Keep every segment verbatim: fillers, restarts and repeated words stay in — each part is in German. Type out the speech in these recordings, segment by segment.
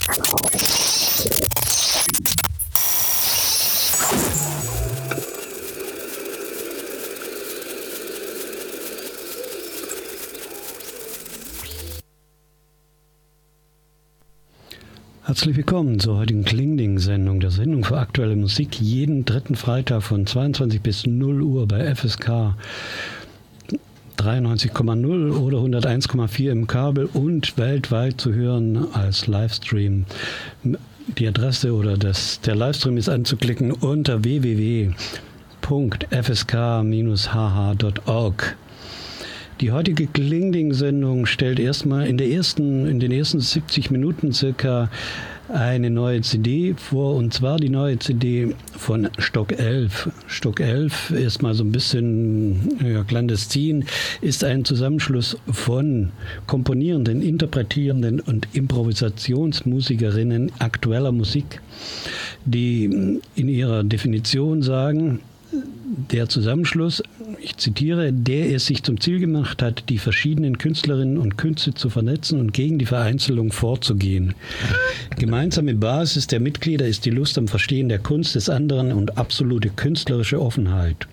Herzlich willkommen zur heutigen Klingding-Sendung, der Sendung für aktuelle Musik, jeden dritten Freitag von zweiundzwanzig bis null Uhr bei F S K dreiundneunzig Komma null oder hunderteins Komma vier im Kabel und weltweit zu hören als Livestream. Die Adresse oder das, der Livestream ist anzuklicken unter w w w punkt f s k dash h h punkt org. Die heutige Klingding-Sendung stellt erstmal in der ersten, in den ersten siebzig Minuten circa eine neue C D vor, und zwar die neue C D von Stock elf. Stock elf, erstmal so ein bisschen ja, clandestin, ist ein Zusammenschluss von komponierenden, interpretierenden und Improvisationsmusikerinnen aktueller Musik, die in ihrer Definition sagen, der Zusammenschluss, ich zitiere, der es sich zum Ziel gemacht hat, die verschiedenen Künstlerinnen und Künste zu vernetzen und gegen die Vereinzelung vorzugehen. Gemeinsame Basis der Mitglieder ist die Lust am Verstehen der Kunst des anderen und absolute künstlerische Offenheit.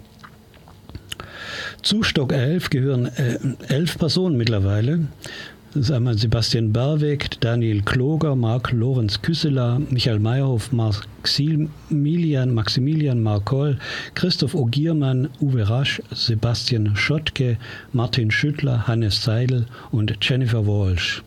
Zu Stock elf gehören äh, elf Personen mittlerweile. Das ist einmal Sebastian Berweg, Daniel Kloger, Marc Lorenz Küsseler, Michael Meyerhoff, Maximilian, Maximilian Markoll, Christoph Ogiermann, Uwe Rasch, Sebastian Schottke, Martin Schüttler, Hannes Seidel und Jennifer Walsh.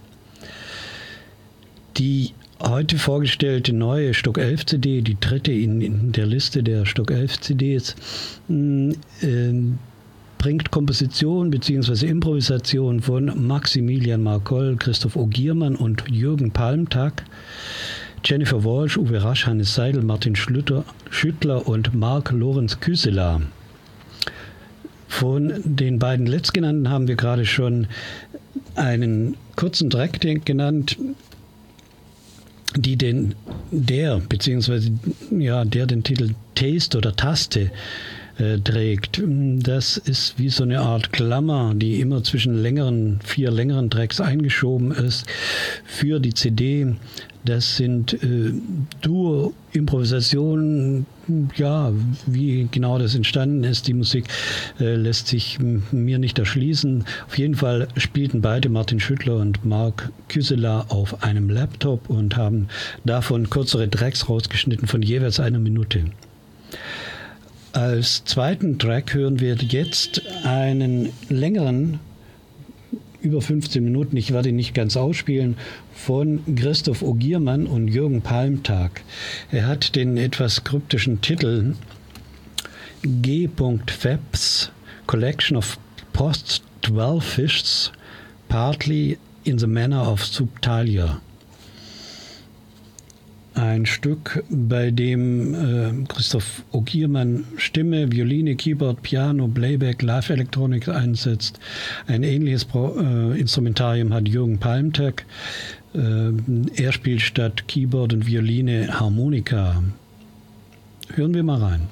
Die heute vorgestellte neue Stock elf C D, die dritte in, in der Liste der Stock elf C Ds, äh, bringt Komposition bzw. Improvisation von Maximilian Markoll, Christoph Ogiermann und Jürgen Palmtag, Jennifer Walsh, Uwe Rasch, Hannes Seidel, Martin Schlüter, Schüttler und Marc Lorenz Küsseler. Von den beiden letztgenannten haben wir gerade schon einen kurzen Track genannt, die den, der bzw. ja, der den Titel Taste oder Taste trägt. Das ist wie so eine Art Klammer, die immer zwischen längeren, vier längeren Tracks eingeschoben ist für die C D. Das sind äh, Duo-Improvisationen. Ja, wie genau das entstanden ist, die Musik äh, lässt sich m- mir nicht erschließen. Auf jeden Fall spielten beide, Martin Schüttler und Marc Küsseler, auf einem Laptop und haben davon kürzere Tracks rausgeschnitten von jeweils einer Minute. Als zweiten Track hören wir jetzt einen längeren, über fünfzehn Minuten, ich werde ihn nicht ganz ausspielen, von Christoph Ogiermann und Jürgen Palmtag. Er hat den etwas kryptischen Titel G. Febs Collection of Post-Twelve-Fists, partly in the manner of Subtalia. Ein Stück, bei dem äh, Christoph Ogiermann Stimme, Violine, Keyboard, Piano, Playback, Live-Elektronik einsetzt. Ein ähnliches Pro, äh, Instrumentarium hat Jürgen Palmtag. Äh, er spielt statt Keyboard und Violine Harmonika. Hören wir mal rein.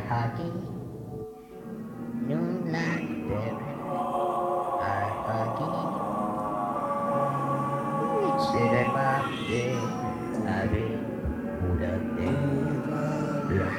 hagi nulandere hagi seremate ave mudate la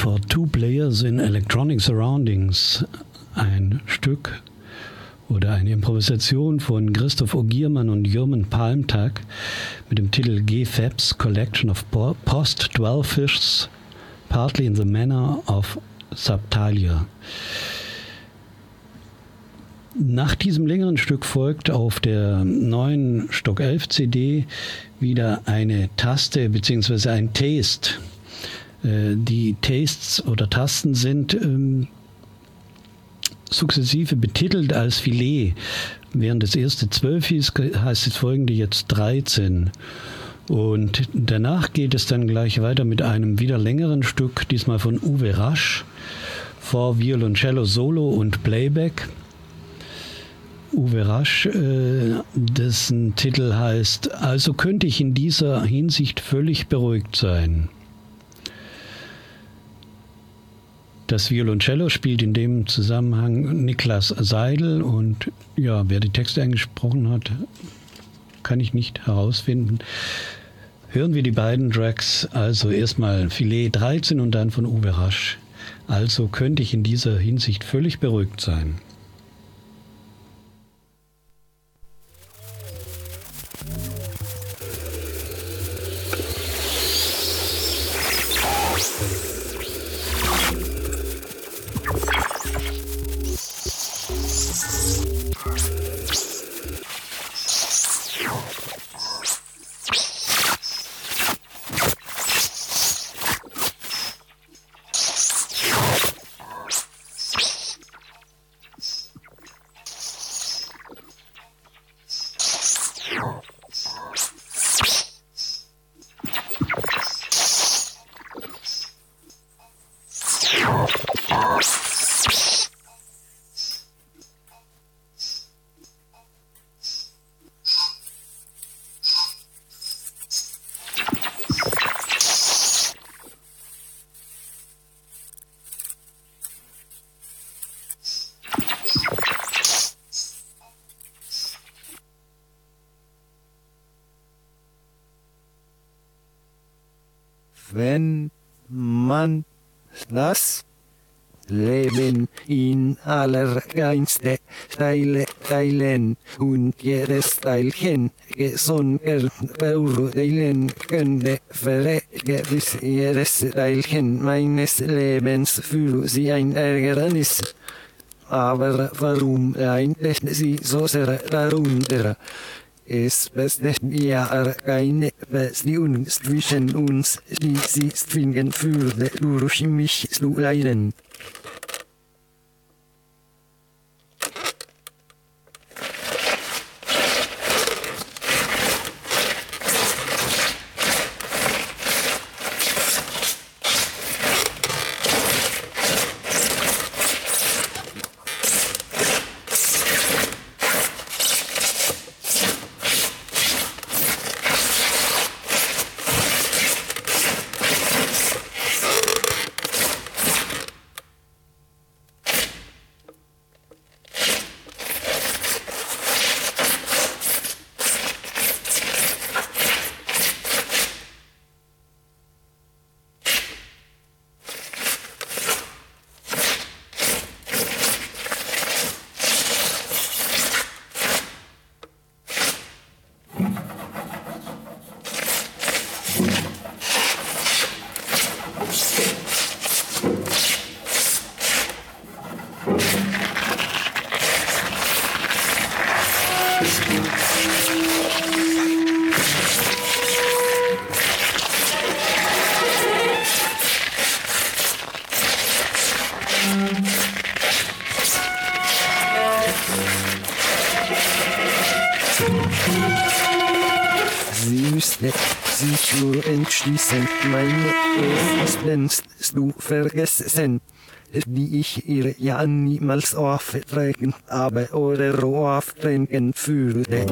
For Two Players in Electronic Surroundings, ein Stück oder eine Improvisation von Christoph Ogiermann und Jürgen Palmtag mit dem Titel G-Fabs Collection of Post-Dwellfish, partly in the manner of Subtalia. Nach diesem längeren Stück folgt auf der neuen Stock elf C D wieder eine Taste bzw. ein Taste. Die Tastes oder Tasten sind ähm, sukzessive betitelt als Filet. Während das erste zwölf hieß, heißt das folgende jetzt dreizehn. Und danach geht es dann gleich weiter mit einem wieder längeren Stück, diesmal von Uwe Rasch, For Violoncello Solo und Playback. Uwe Rasch, äh, dessen Titel heißt Also könnte ich in dieser Hinsicht völlig beruhigt sein. Das Violoncello spielt in dem Zusammenhang Niklas Seidel und ja, wer die Texte eingesprochen hat, kann ich nicht herausfinden. Hören wir die beiden Tracks, also erstmal Filet dreizehn und dann von Uwe Rasch. Also könnte ich in dieser Hinsicht völlig beruhigt sein. Wenn man das Leben in allerreinste Teile teilen und jedes Teilchen gesondert beurteilen könnte, wäre gewiss jedes Teilchen meines Lebens für sie ein Ärgernis. Aber warum leidet sie so sehr darunter? Es besteht ja keine Beziehung zwischen uns, die sie zwingen würde, durch mich zu leiden. Sie müsste sich nur entschließen, meine Existenz zu vergessen, die ich ihr ja niemals auftragen habe oder auftragen würde.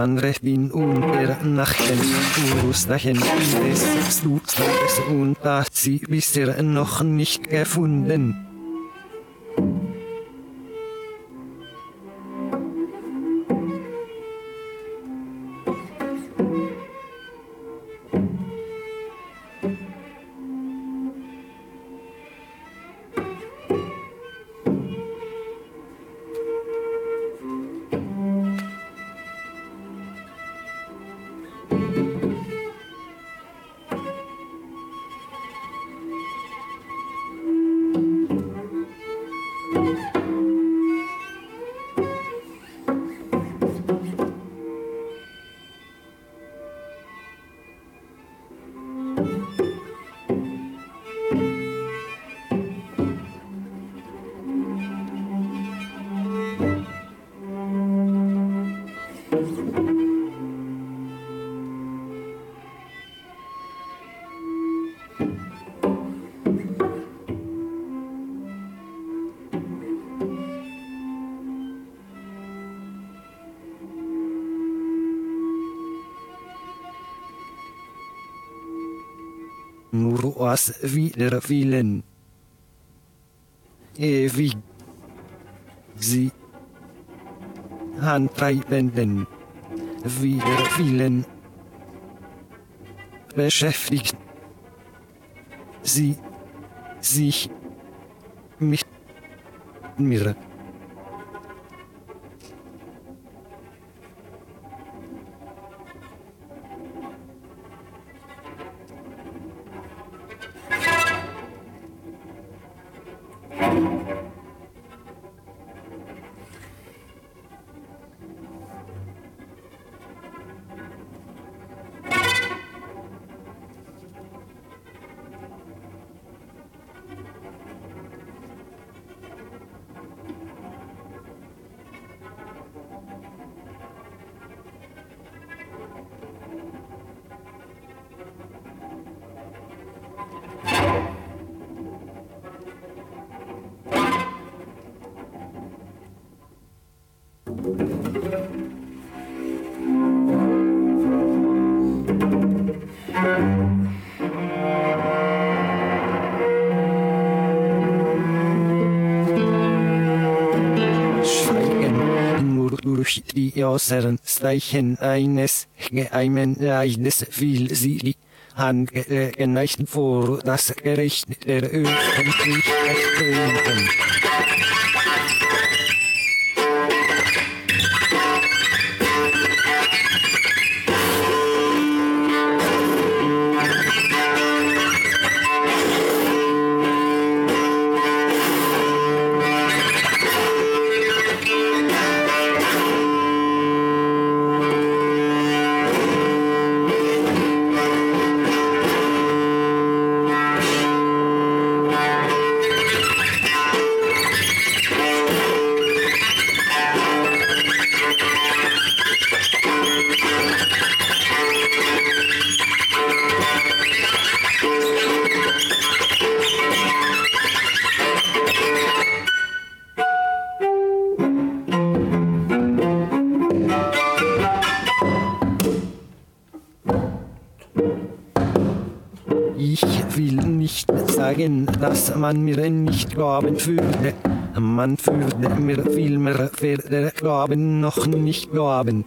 man recht in unter Nachten, Ursachen des Todes und das sie bisher noch nicht gefunden. Nur aus wider Willen. Ewig sie Handtreibenden wider Willen beschäftigt sie sich mit mir. Durch die äußeren Zeichen eines geheimen Leides will sie die Angelegenheiten vor das Gericht der Öffentlichkeit bringen. Ich will nicht sagen, dass man mir nicht glauben würde. Man würde mir vielmehr weder glauben noch nicht glauben.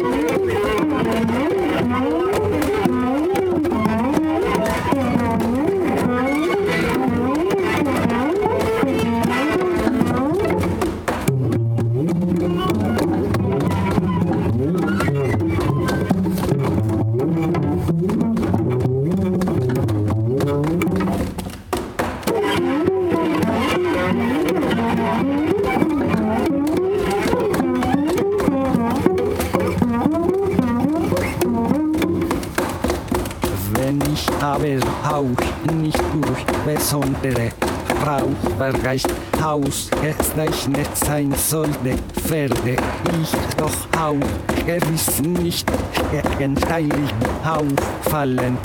Thank you. aber auch nicht durch besondere Brauchbarkeit ausgezeichnet sein sollte, werde ich doch auch gewiss nicht gegenteilig auffallen.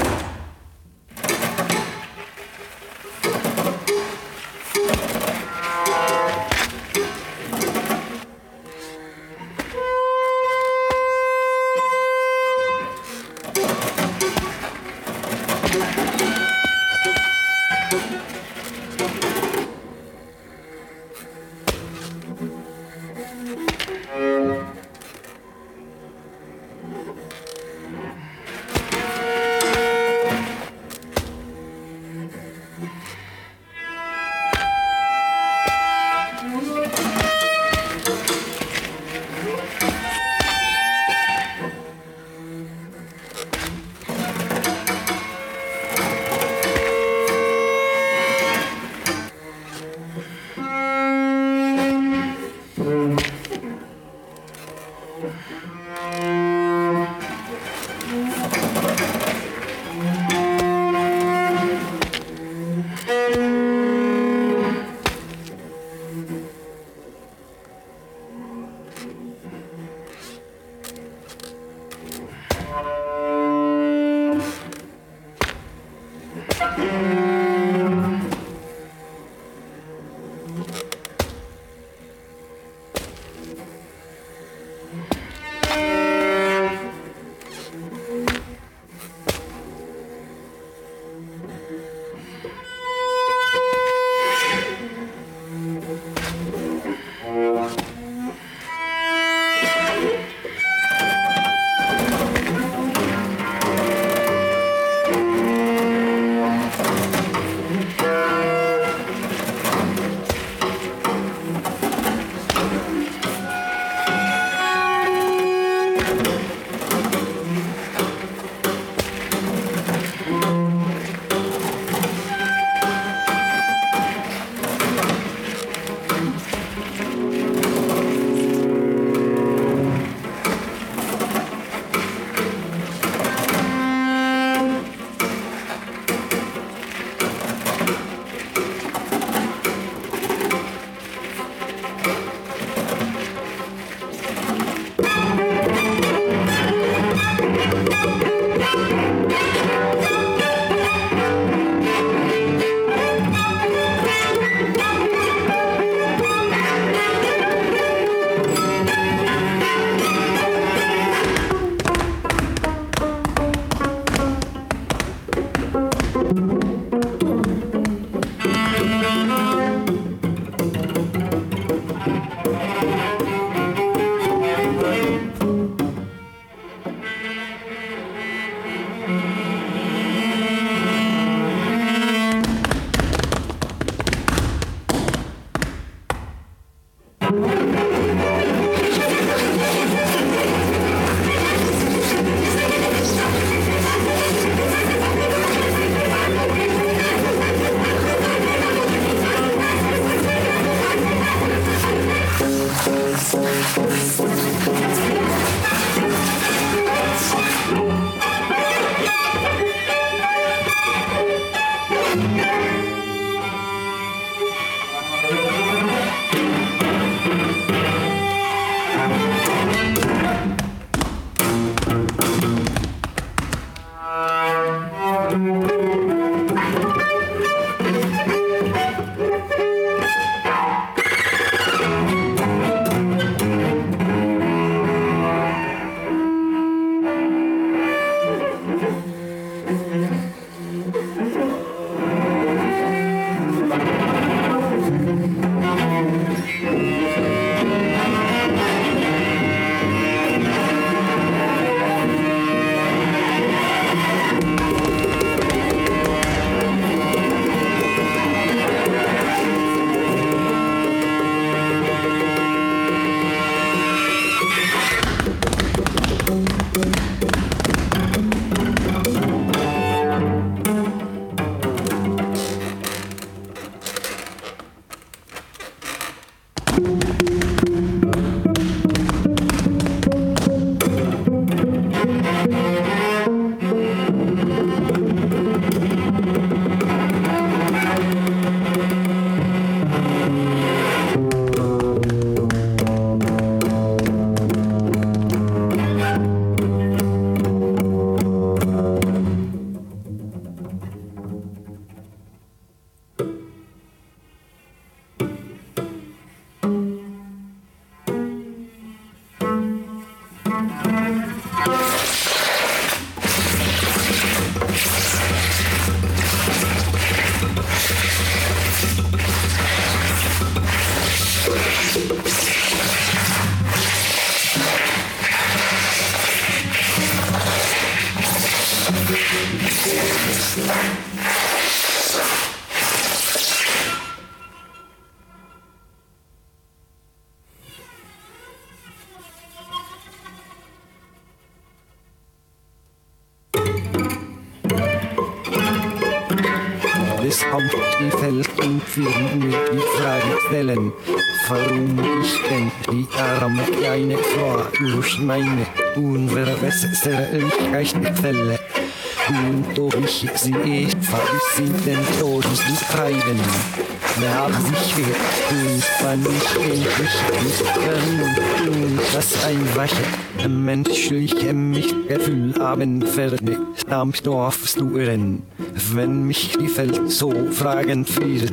Es kommt die Feld und wir mir die Frage stellen, warum ich denn die arme kleine Frau durch meine Unverwässerlichkeit fälle. Und ob ich sie etwa bis in den Todesdienst treiben, nach sich wird, und wann ich endlich nicht und das einfache menschliche Mitgefühl haben werde, damit darfst du irren, wenn mich die Welt so fragend wird.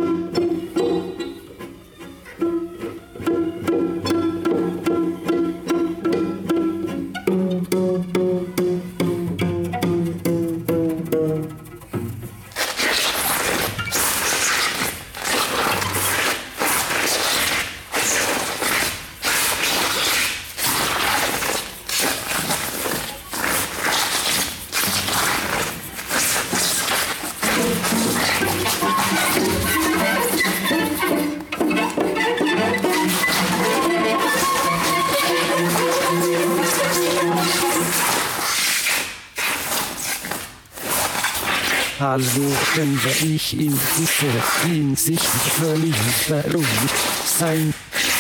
Also könnte ich in dieser Hinsicht völlig beruhigt sein.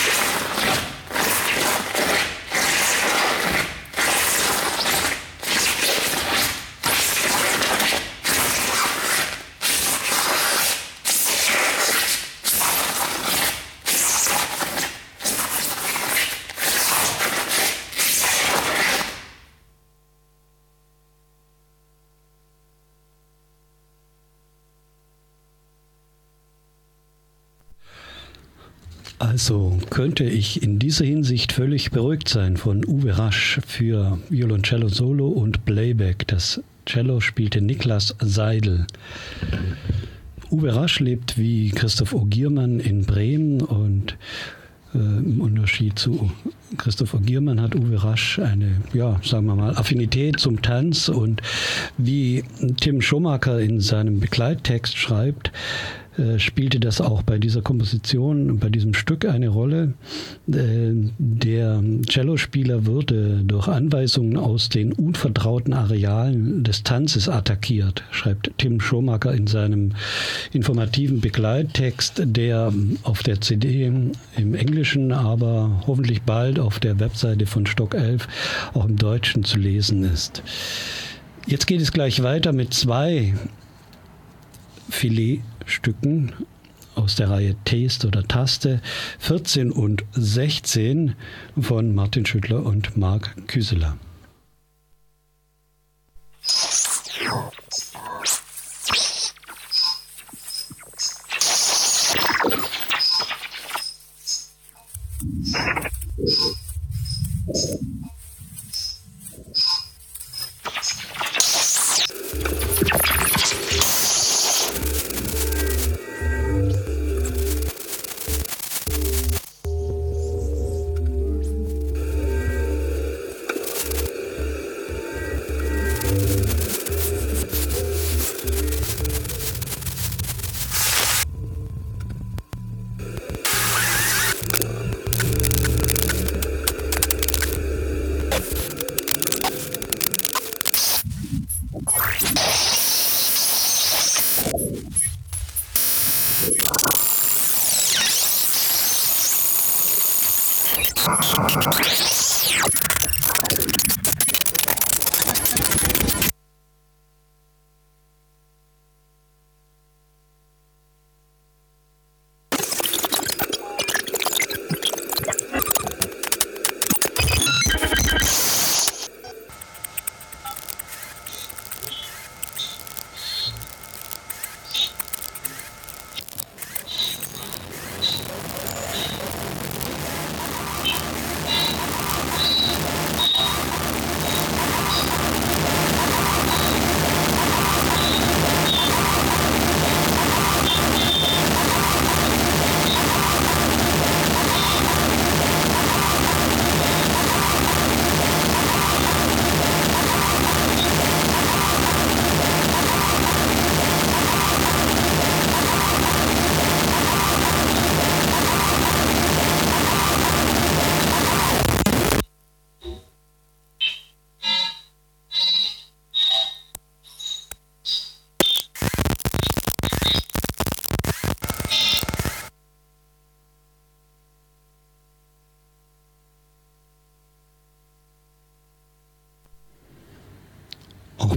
Also könnte ich in dieser Hinsicht völlig beruhigt sein von Uwe Rasch für Violoncello Solo und Playback. Das Cello spielte Niklas Seidel. Uwe Rasch lebt wie Christoph Ogiermann in Bremen und äh, im Unterschied zu Christoph Ogiermann hat Uwe Rasch eine, ja, sagen wir mal, Affinität zum Tanz und wie Tim Schomaker in seinem Begleittext schreibt, spielte das auch bei dieser Komposition, bei diesem Stück eine Rolle. Der Cellospieler würde durch Anweisungen aus den unvertrauten Arealen des Tanzes attackiert, schreibt Tim Schomaker in seinem informativen Begleittext, der auf der C D im Englischen, aber hoffentlich bald auf der Webseite von Stock elf auch im Deutschen zu lesen ist. Jetzt geht es gleich weiter mit zwei Filetstücken aus der Reihe Taste oder Taste vierzehn und sechzehn von Martin Schüttler und Marc Küseler.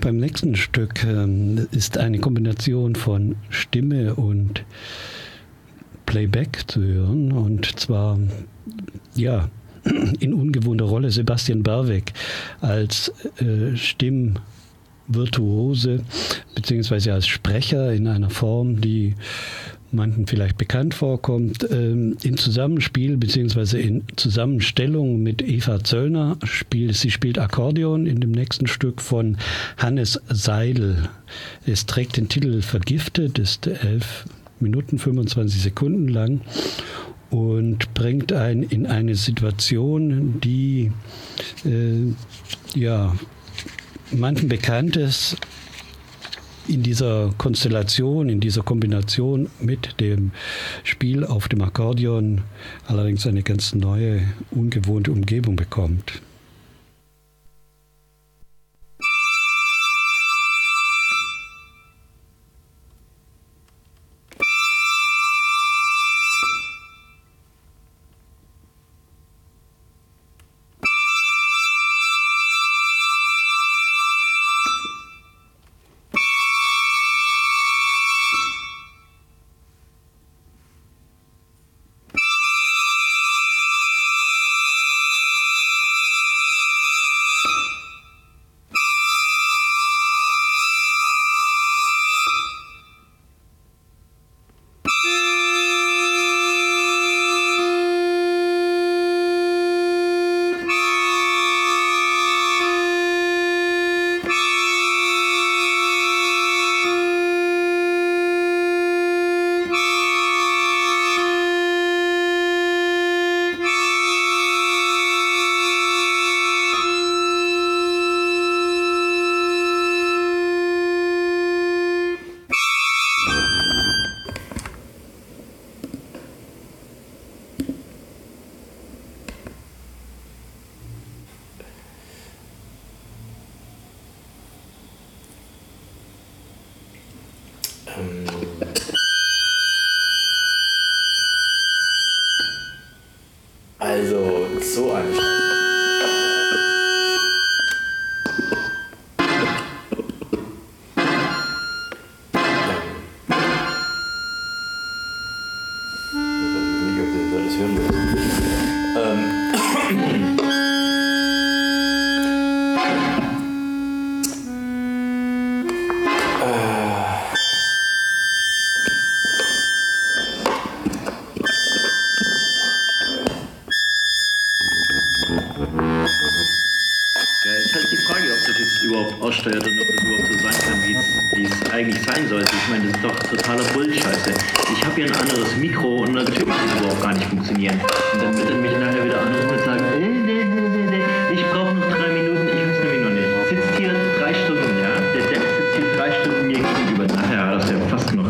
beim nächsten Stück ähm, ist eine Kombination von Stimme und Playback zu hören. Und zwar, ja, in ungewohnter Rolle Sebastian Berweg als äh, Stimmvirtuose beziehungsweise als Sprecher in einer Form, die manchen vielleicht bekannt vorkommt, ähm, im Zusammenspiel beziehungsweise in Zusammenstellung mit Eva Zöllner. Spiel, sie spielt Akkordeon in dem nächsten Stück von Hannes Seidel. Es trägt den Titel Vergiftet, ist elf Minuten fünfundzwanzig Sekunden lang und bringt einen in eine Situation, die äh, ja manchen bekannt ist, in dieser Konstellation, in dieser Kombination mit dem Spiel auf dem Akkordeon allerdings eine ganz neue, ungewohnte Umgebung bekommt. Also, so eine Scheiße. Aussteuert und ob das überhaupt so sein kann, wie es, wie es eigentlich sein sollte. Ich meine, das ist doch totaler Bullscheiße. Ich habe hier ein anderes Mikro und natürlich wird das überhaupt gar nicht funktionieren. Und dann wird er mich nachher wieder anrufen und sagen, äh, nee, nee, nee, nee, ich brauche noch drei Minuten, ich weiß nämlich noch nicht. Sitzt hier drei Stunden, ja? Der Depp sitzt hier drei Stunden mir gegenüber. Nachher hat er ja fast noch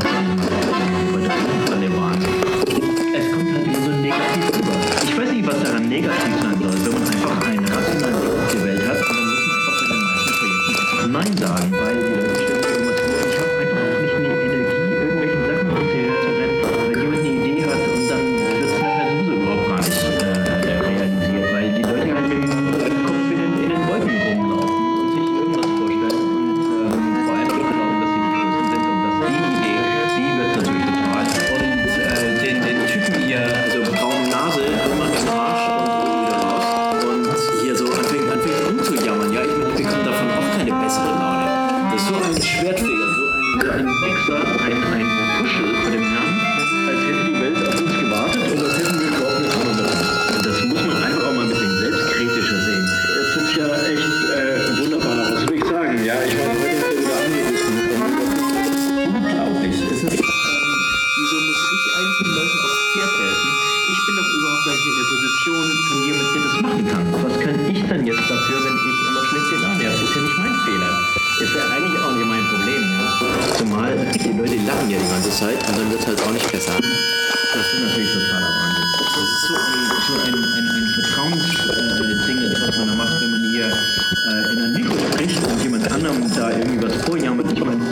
von dem Wahnsinn. Es kommt halt immer so negativ rüber. Ich weiß nicht, was daran negativ sein soll, wenn man einfach einen rationalen Weg gewählt hat und dann muss man einfach bei den meisten Projekten Nein sagen, weil die Leute stellen irgendwas vor. Ich habe einfach auch nicht die Energie, irgendwelchen Sachen hinterher zu rennen, wenn jemand eine Idee hat und dann wird es nachher sowieso überhaupt gar nicht äh, realisiert, weil die Leute halt mit dem Kopf in den, in den Wolken rumlaufen und sich irgendwas vorstellen und ähm, vor allem auch glauben, dass sie die Größten sind und dass die Idee, die wird natürlich total. Und äh, den, den Typen hier, also braune Nase, immer im Arsch und wieder raus und hier so anfängt, anfängt rumzujammern. Ja, ich meine, ich bekomme davon auch keine bessere Laune. Das ist so ein Schwertfeger, so ein, so ein Wichser, ein, ein Puschel von dem Herrn, als hätte die Welt auf uns gewartet und als hätten wir überhaupt nichts anderes. Und das muss man einfach auch mal ein bisschen selbstkritischer sehen. Es ist ja echt äh, wunderbar, was soll ich sagen? Ja, ich war heute wieder angerufen. Unglaublich. Es ist, ähm, wieso muss ich eigentlich den Leuten aufs Pferd helfen? Ich bin doch überhaupt gar nicht in der Position von jemandem, der das machen kann. Was kann ich dann jetzt dafür, wenn ich immer schlechte Laune habe? Ist ja nicht mein Fehler. Ist ja eigentlich auch nicht mein Problem. Ja? Zumal die Leute lachen ja die ganze Zeit und dann wird es halt auch nicht besser. Das ist natürlich totaler Wahnsinn. Das ist so ein, so ein, ein, ein Vertrauensding, äh, was man da macht, wenn man hier äh, in ein Mikro spricht und jemand anderem da irgendwie was vorjammert. Ich meine,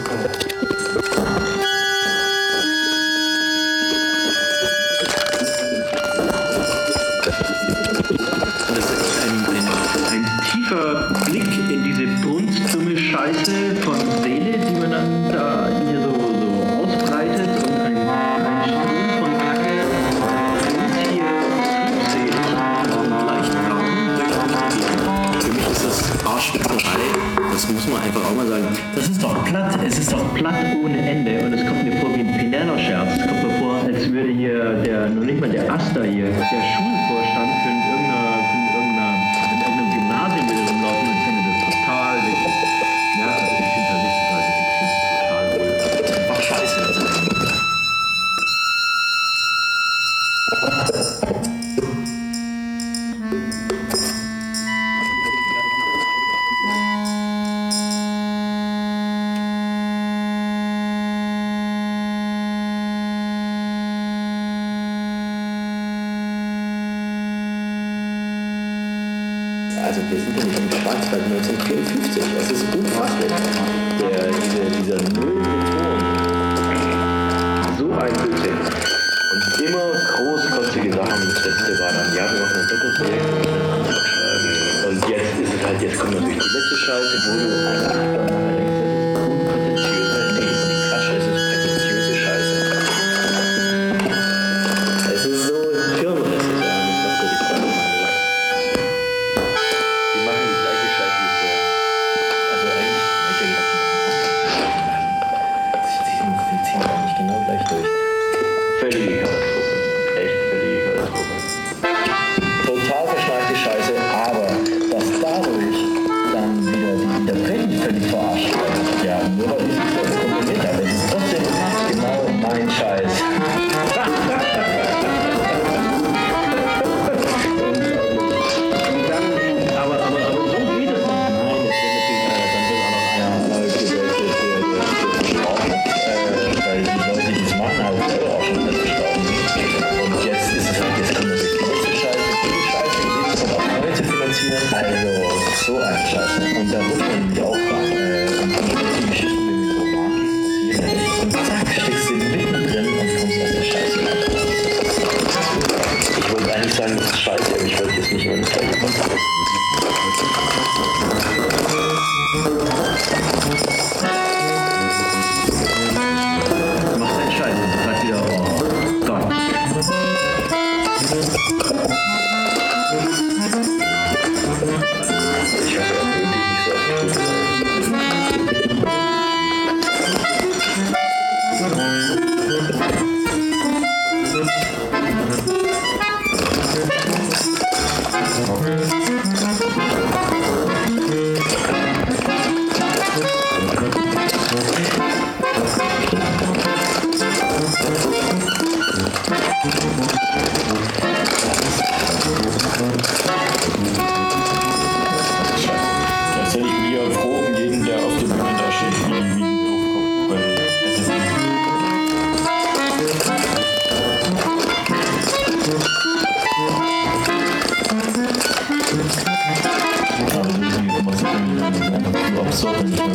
das ist ein, ein, ein tiefer Blick in diese brunstdumme Scheiße. Scheiße von Seele, die man dann da hier so, so ausbreitet und ein, ein Strom von Kacke und hier Flugseele leicht braun durch die Gegend. Für mich ist das Arschwitzerei, das muss man einfach auch mal sagen. Das ist doch platt, es ist doch platt ohne Ende und es kommt mir vor wie ein Pinello-Scherz. Es kommt mir vor, als würde hier der, noch nicht mal der Asta hier, der Schulvorstand für irgendeiner, für irgendeiner, in irgendeinem Gymnasium wieder rumlaufen und finde das total witzig. Ja, also ich finde das nicht total witzig, ich finde es total wohl. Das ist einfach scheiße. Also. Also wir sind ja nicht im Schwarzwald neunzehnhundertvierundfünfzig, es ist unfasslich. Der, diese, dieser Nullton, so ein Blödsinn. Und immer großkotzige Sachen. Das letzte war dann, ja, wir machen ein Doppelprojekt und einen Antrag schreiben. Und jetzt ist es halt, jetzt kommt natürlich die letzte Scheiße, wo du einfach dann denkst, das ist unprätentiöse, nee, das ist nicht Quatsch, es ist prätentiöse Scheiße. Es ist so firmenlässig, ja, was soll ich sagen? Die machen die gleiche Scheiße wie vorher. Also eigentlich, weiß ich nicht. Sie ziehen eigentlich genau gleich durch. Völlige Katastrophe. Echt völlige Katastrophe. Total verschneite Scheiße, aber dass dadurch dann wieder die Interpreten völlig verarscht werden. Ja, nur weil ich es so komponiert habe. Es ist trotzdem genau mein Scheiß. Und dann, aber, aber, aber so geht es nicht. Nein, das wird natürlich, äh, dann wird auch noch einer äh, gestalten, äh, weil die Leute, die es machen, halt selber auch schon festgestorben sind. Und jetzt ist es halt, jetzt kommt natürlich die nächste Scheiße, die Scheiße, jetzt kommt auch neu zu finanzieren. Also, so ein Scheiß. Und da muss man nämlich auch fragen, äh, und dann die Geschichten mit dem Roman passieren nicht. Und zack, steckst du mittendrin und kommst aus der Scheiße raus. Ich wollte eigentlich sagen, das ist scheiße, aber ich wollte jetzt nicht mehr ins Zeug machen. Mach deinen Scheiß und sag wieder, oh Gott. Ich hoffe, dass wir nicht so Das hätte ich mir froh um jeden, der auf der Bühne da steht, wie wie die hochkommt, weil es ist aber so ist mir trotzdem einfach zu absurd, wenn ich dann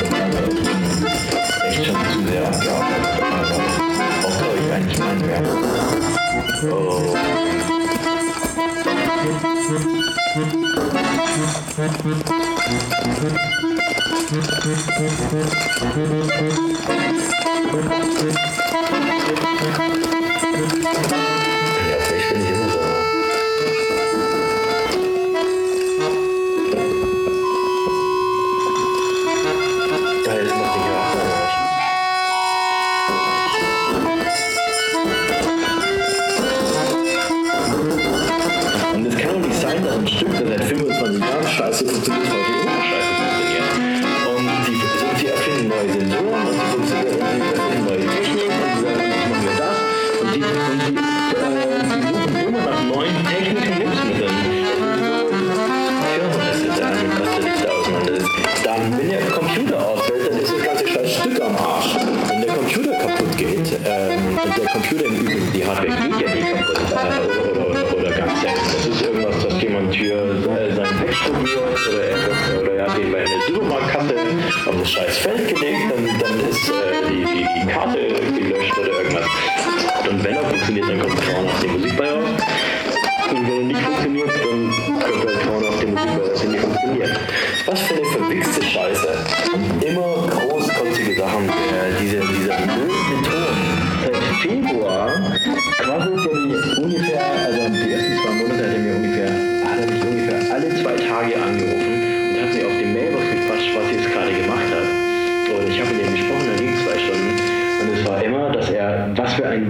echt schon zu sehr abgearbeitet habe. Auch glaube ich eigentlich mein Werk. Oh. Ja, vielleicht bin ich immer so. Ja, das macht mich auch und es kann doch nicht sein, dass ein Stück, das seit fünfundzwanzig Jahren scheiße funktioniert, weil die immer scheiße funktioniert. Und die, und die erfinden neue Sensoren und die funktionieren und die erfinden neue Technik und die sagen, jetzt machen wir das. Und die, und die, äh, die suchen immer nach neuen Techniken, Hilfsmitteln. Das ist ja eine Koste nichts aus. Man. Das ist, dann, wenn der Computer ausfällt, dann ist das ganze scheiß Stück am Arsch. Wenn der Computer kaputt geht, ähm, und der Computer im Übrigen, die Hardware geht ja nie kaputt, äh, oder, oder, oder, oder ganz selten. Das ist irgendwas, was jemand für äh, seinen Weg studiert oder etwas, oder er hat ihn bei einer Supermarktkasse auf das scheiß Feld gelegt, dann, dann ist äh, die, die, die Karte gelöscht oder irgendwas. Und wenn er funktioniert, dann kommt vorne auf die Musik bei raus. Und wenn er nicht funktioniert, dann kommt er vorne auf die Musik bei raus, die nicht funktioniert. Was für eine verwichste Scheiße. Und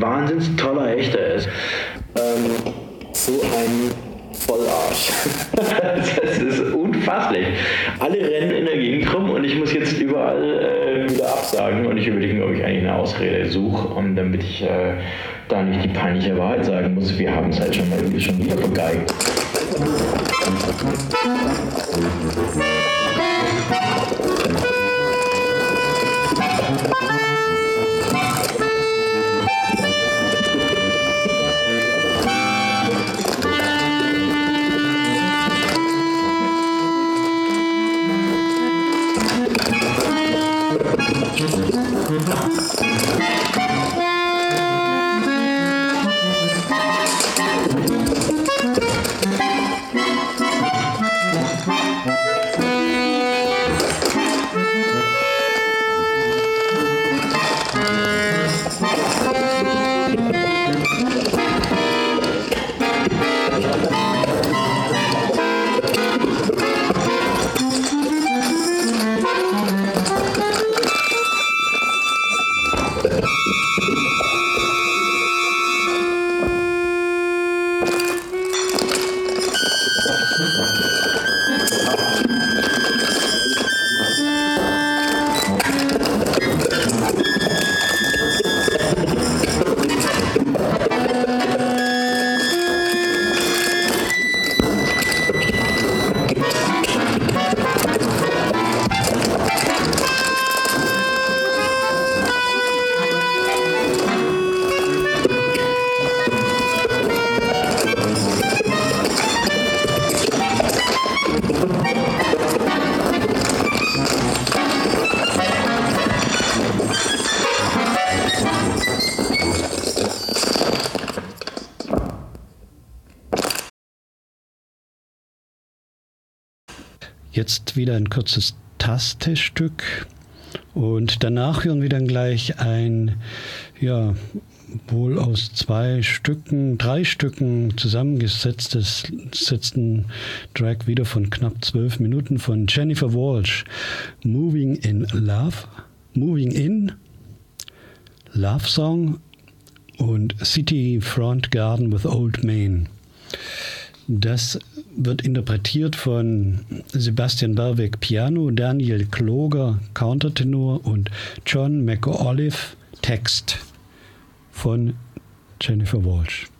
wahnsinns toller Hechter ist. Ähm, so ein Vollarsch. Das ist unfasslich. Alle rennen in der Gegend rum und ich muss jetzt überall äh, wieder absagen und ich überlege mir, ob ich eigentlich eine Ausrede suche, um, damit ich äh, da nicht die peinliche Wahrheit sagen muss. Wir haben es halt schon mal irgendwie schon wieder vergeigt. Jetzt wieder ein kurzes Tastestück und danach hören wir dann gleich ein, ja, wohl aus zwei Stücken, drei Stücken zusammengesetztes setzten Track wieder von knapp zwölf Minuten von Jennifer Walsh. Moving in Love, Moving in, Love Song und City Front Garden with Old Main. Das wird interpretiert von Sebastian Berwick Piano, Daniel Kloger Countertenor und John McAuliffe Text von Jennifer Walsh.